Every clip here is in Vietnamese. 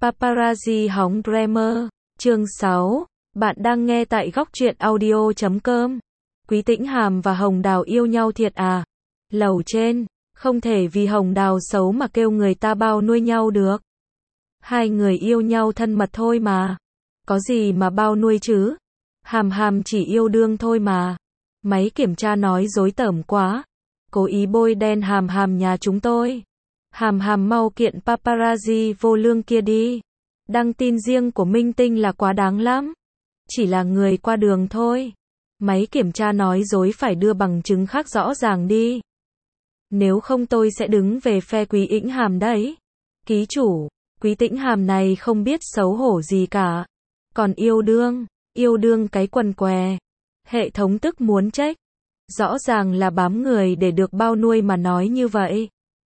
Paparazzi hóng Bremer, chương 6, bạn đang nghe tại góc truyện audio.com. Quý Tĩnh Hàm và Hồng Đào yêu nhau thiệt à? Lầu trên, không thể vì Hồng Đào xấu mà kêu người ta bao nuôi nhau được. Hai người yêu nhau thân mật thôi mà. Có gì mà bao nuôi chứ? Hàm Hàm chỉ yêu đương thôi mà. Máy kiểm tra nói dối tởm quá. Cố ý bôi đen Hàm Hàm nhà chúng tôi. Hàm Hàm mau kiện paparazzi vô lương kia đi. Đăng tin riêng của minh tinh là quá đáng lắm. Chỉ là người qua đường thôi. Máy kiểm tra nói dối phải đưa bằng chứng khác rõ ràng đi. Nếu không tôi sẽ đứng về phe Quý Tĩnh Hàm đấy. Ký chủ, Quý Tĩnh Hàm này không biết xấu hổ gì cả. Còn yêu đương cái quần què. Hệ thống tức muốn trách. Rõ ràng là bám người để được bao nuôi mà nói như vậy.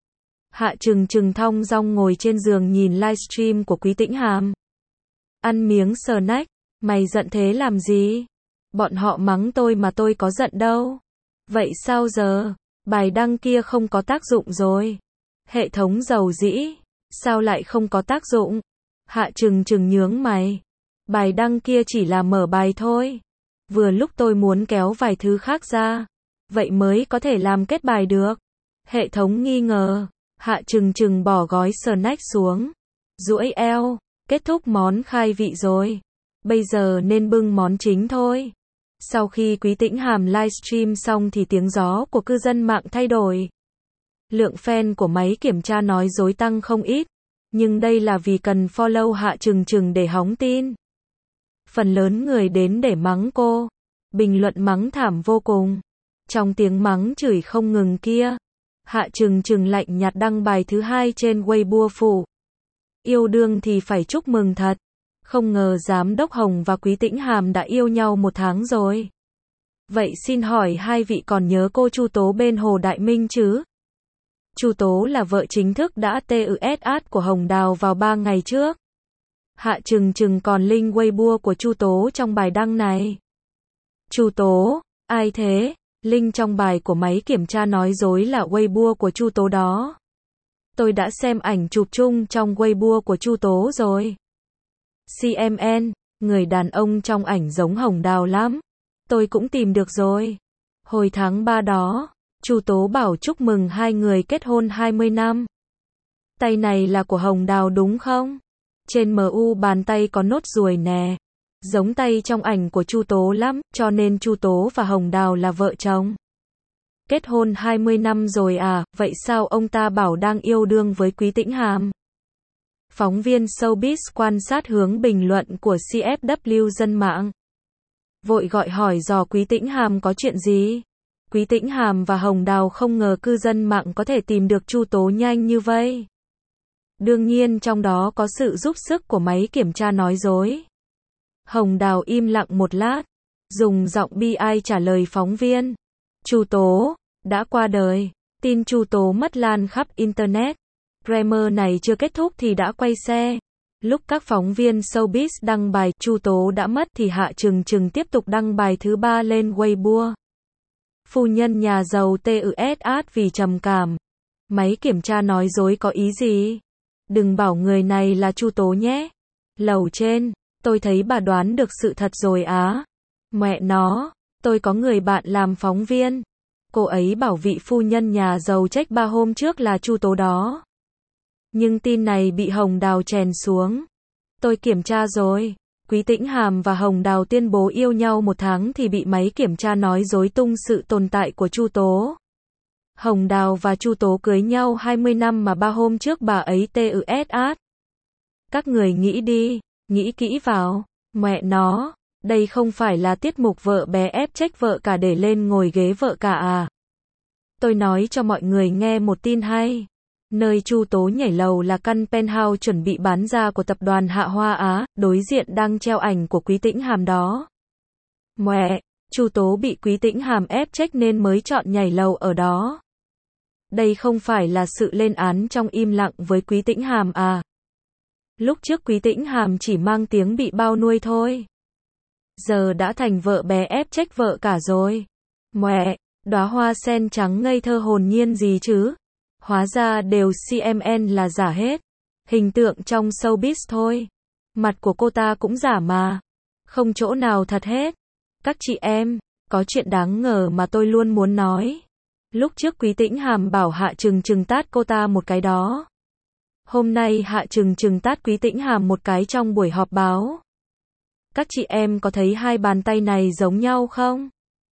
Hạ Trừng Trừng thong dong ngồi trên giường nhìn livestream của Quý Tĩnh Hàm. Ăn miếng snack, mày giận thế làm gì? Bọn họ mắng tôi mà tôi có giận đâu. Vậy sao giờ? Bài đăng kia không có tác dụng rồi. Hệ thống dầu dĩ, sao lại không có tác dụng? Hạ Trừng Trừng nhướng mày. Bài đăng kia chỉ là mở bài thôi. Vừa lúc tôi muốn kéo vài thứ khác ra, vậy mới có thể làm kết bài được. Hệ thống nghi ngờ. Hạ Trừng Trừng bỏ gói snack xuống, duỗi eo, kết thúc món khai vị rồi. Bây giờ nên bưng món chính thôi. Sau khi Quý Tĩnh Hàm livestream xong thì tiếng gió của cư dân mạng thay đổi. Lượng fan của máy kiểm tra nói dối tăng không ít, nhưng đây là vì cần follow Hạ Trừng Trừng để hóng tin. Phần lớn người đến để mắng cô, bình luận mắng thảm vô cùng. Trong tiếng mắng chửi không ngừng kia, Hạ Trừng Trừng lạnh nhạt đăng bài thứ hai trên Weibo phủ. Yêu đương thì phải chúc mừng thật. Không ngờ Giám đốc Hồng và Quý Tĩnh Hàm đã yêu nhau 1 tháng rồi. Vậy xin hỏi hai vị còn nhớ cô Chu Tố bên Hồ Đại Minh chứ? Chu Tố là vợ chính thức đã TUSAT của Hồng Đào vào 3 ngày trước. Hạ Trừng Trừng còn link Weibo của Chu Tố trong bài đăng này. Chu Tố, ai thế? Link trong bài của máy kiểm tra nói dối là Weibo của Chu Tố đó. Tôi đã xem ảnh chụp chung trong Weibo của Chu Tố rồi. CMN, người đàn ông trong ảnh giống Hồng Đào lắm. Tôi cũng tìm được rồi. Hồi tháng 3 đó, Chu Tố bảo chúc mừng hai người kết hôn 20 năm. Tay này là của Hồng Đào đúng không? Trên MU bàn tay có nốt ruồi nè. Giống tay trong ảnh của Chu Tố lắm, cho nên Chu Tố và Hồng Đào là vợ chồng. Kết hôn 20 năm rồi à, vậy sao ông ta bảo đang yêu đương với Quý Tĩnh Hàm? Phóng viên Showbiz quan sát hướng bình luận của CFW dân mạng. Vội gọi hỏi dò Quý Tĩnh Hàm có chuyện gì? Quý Tĩnh Hàm và Hồng Đào không ngờ cư dân mạng có thể tìm được Chu Tố nhanh như vậy. Đương nhiên trong đó có sự giúp sức của máy kiểm tra nói dối. Hồng Đào im lặng một lát, dùng giọng bi ai trả lời phóng viên. Chu Tố đã qua đời. Tin Chu Tố mất lan khắp internet. Bremer này chưa kết thúc thì đã quay xe. Lúc các phóng viên Showbiz đăng bài Chu Tố đã mất thì Hạ Trừng Trừng tiếp tục đăng bài thứ 3 lên Weibo. Phu nhân nhà giàu TUSAT vì trầm cảm. Máy kiểm tra nói dối có ý gì? Đừng bảo người này là Chu Tố nhé. Lầu trên, tôi thấy bà đoán được sự thật rồi á. Mẹ nó, tôi có người bạn làm phóng viên. Cô ấy bảo vị phu nhân nhà giàu trách 3 hôm trước là Chu Tố đó. Nhưng tin này bị Hồng Đào chèn xuống. Tôi kiểm tra rồi. Quý Tĩnh Hàm và Hồng Đào tuyên bố yêu nhau 1 tháng thì bị máy kiểm tra nói dối tung sự tồn tại của Chu Tố. Hồng Đào và Chu Tố cưới nhau 20 năm mà 3 hôm trước bà ấy TUSAT. Các người nghĩ đi, nghĩ kỹ vào. Mẹ nó, đây không phải là tiết mục vợ bé ép trách vợ cả để lên ngồi ghế vợ cả à? Tôi nói cho mọi người nghe một tin hay. Nơi Chu Tố nhảy lầu là căn penthouse chuẩn bị bán ra của tập đoàn Hạ Hoa Á, đối diện đang treo ảnh của Quý Tĩnh Hàm đó. Mẹ, Chu Tố bị Quý Tĩnh Hàm ép trách nên mới chọn nhảy lầu ở đó. Đây không phải là sự lên án trong im lặng với Quý Tĩnh Hàm à? Lúc trước Quý Tĩnh Hàm chỉ mang tiếng bị bao nuôi thôi. Giờ đã thành vợ bé ép trách vợ cả rồi. Mẹ, đóa hoa sen trắng ngây thơ hồn nhiên gì chứ? Hóa ra đều CMN là giả hết. Hình tượng trong showbiz thôi. Mặt của cô ta cũng giả mà. Không chỗ nào thật hết. Các chị em, có chuyện đáng ngờ mà tôi luôn muốn nói. Lúc trước Quý Tĩnh Hàm bảo Hạ Trừng Trừng tát cô ta một cái đó. Hôm nay Hạ Trừng Trừng tát Quý Tĩnh Hàm một cái trong buổi họp báo. Các chị em có thấy hai bàn tay này giống nhau không?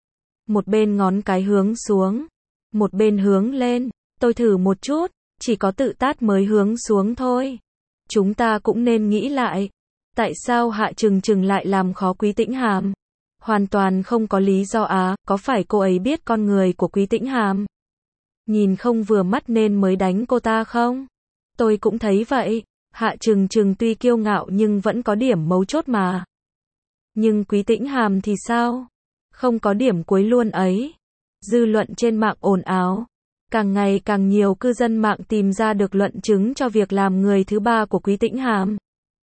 Một bên ngón cái hướng xuống, một bên hướng lên. Tôi thử một chút, chỉ có tự tát mới hướng xuống thôi. Chúng ta cũng nên nghĩ lại. Tại sao Hạ Trừng Trừng lại làm khó Quý Tĩnh Hàm? Hoàn toàn không có lý do á, có phải cô ấy biết con người của Quý Tĩnh Hàm? Nhìn không vừa mắt nên mới đánh cô ta không? Tôi cũng thấy vậy. Hạ Trừng Trừng tuy kiêu ngạo nhưng vẫn có điểm mấu chốt mà. Nhưng Quý Tĩnh Hàm thì sao? Không có điểm cuối luôn ấy. Dư luận trên mạng ồn ào. Càng ngày càng nhiều cư dân mạng tìm ra được luận chứng cho việc làm người thứ ba của Quý Tĩnh Hàm.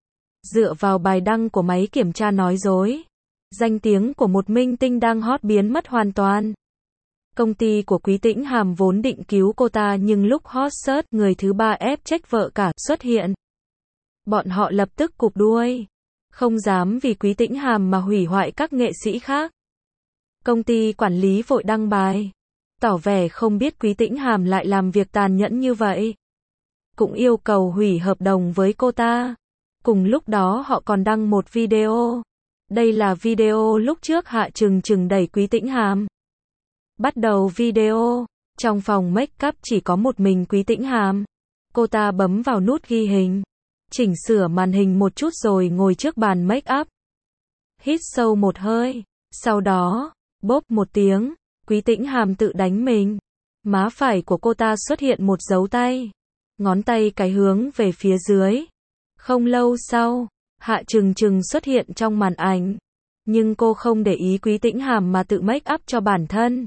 Dựa vào bài đăng của máy kiểm tra nói dối, danh tiếng của một minh tinh đang hot biến mất hoàn toàn. Công ty của Quý Tĩnh Hàm vốn định cứu cô ta nhưng lúc hot search, người thứ ba ép trách vợ cả xuất hiện. Bọn họ lập tức cụp đuôi. Không dám vì Quý Tĩnh Hàm mà hủy hoại các nghệ sĩ khác. Công ty quản lý vội đăng bài, tỏ vẻ không biết Quý Tĩnh Hàm lại làm việc tàn nhẫn như vậy. Cũng yêu cầu hủy hợp đồng với cô ta. Cùng lúc đó họ còn đăng một video. Đây là video lúc trước Hạ Trừng Trừng đẩy Quý Tĩnh Hàm. Bắt đầu video, trong phòng make up chỉ có một mình Quý Tĩnh Hàm. Cô ta bấm vào nút ghi hình, chỉnh sửa màn hình một chút rồi ngồi trước bàn make up. Hít sâu một hơi, sau đó, bốp một tiếng, Quý Tĩnh Hàm tự đánh mình. Má phải của cô ta xuất hiện một dấu tay. Ngón tay cái hướng về phía dưới. Không lâu sau, Hạ Trừng Trừng xuất hiện trong màn ảnh. Nhưng cô không để ý Quý Tĩnh Hàm mà tự make up cho bản thân.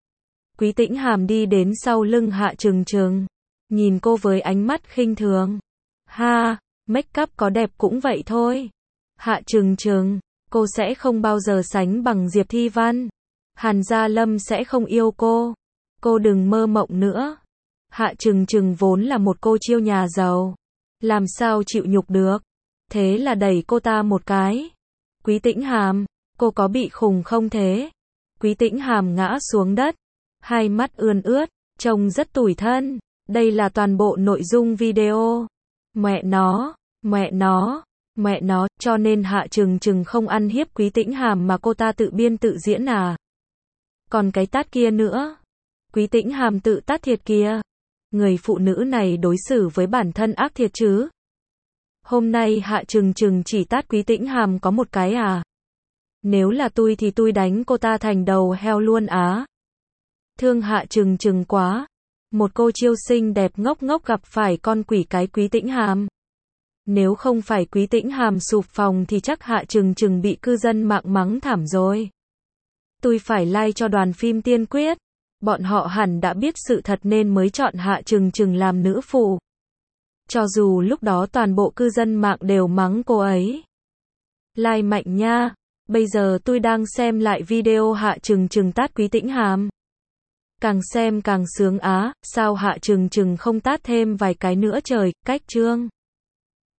Quý Tĩnh Hàm đi đến sau lưng Hạ Trừng Trừng, nhìn cô với ánh mắt khinh thường. Ha, make up có đẹp cũng vậy thôi. Hạ Trừng Trừng, cô sẽ không bao giờ sánh bằng Diệp Thi Văn. Hàn Gia Lâm sẽ không yêu cô. Cô đừng mơ mộng nữa. Hạ Trừng Trừng vốn là một cô chiêu nhà giàu. Làm sao chịu nhục được. Thế là đẩy cô ta một cái. Quý Tĩnh Hàm, cô có bị khùng không thế? Quý Tĩnh Hàm ngã xuống đất. Hai mắt ươn ướt, trông rất tủi thân. Đây là toàn bộ nội dung video. Mẹ nó, cho nên Hạ Trừng Trừng không ăn hiếp Quý Tĩnh Hàm mà cô ta tự biên tự diễn à? Còn cái tát kia nữa. Quý Tĩnh Hàm tự tát thiệt kìa. Người phụ nữ này đối xử với bản thân ác thiệt chứ. Hôm nay Hạ Trừng Trừng chỉ tát Quý Tĩnh Hàm có một cái à? Nếu là tôi thì tôi đánh cô ta thành đầu heo luôn á. Thương Hạ Trừng Trừng quá. Một cô chiêu xinh đẹp ngốc ngốc gặp phải con quỷ cái Quý Tĩnh Hàm. Nếu không phải Quý Tĩnh Hàm sụp phòng thì chắc Hạ Trừng Trừng bị cư dân mạng mắng thảm rồi. Tôi phải like cho đoàn phim Tiên Quyết. Bọn họ hẳn đã biết sự thật nên mới chọn Hạ Trừng Trừng làm nữ phụ. Cho dù lúc đó toàn bộ cư dân mạng đều mắng cô ấy. Like mạnh nha. Bây giờ tôi đang xem lại video Hạ Trừng Trừng tát Quý Tĩnh Hàm. Càng xem càng sướng á, sao Hạ Trừng Trừng không tát thêm vài cái nữa trời, cách trương.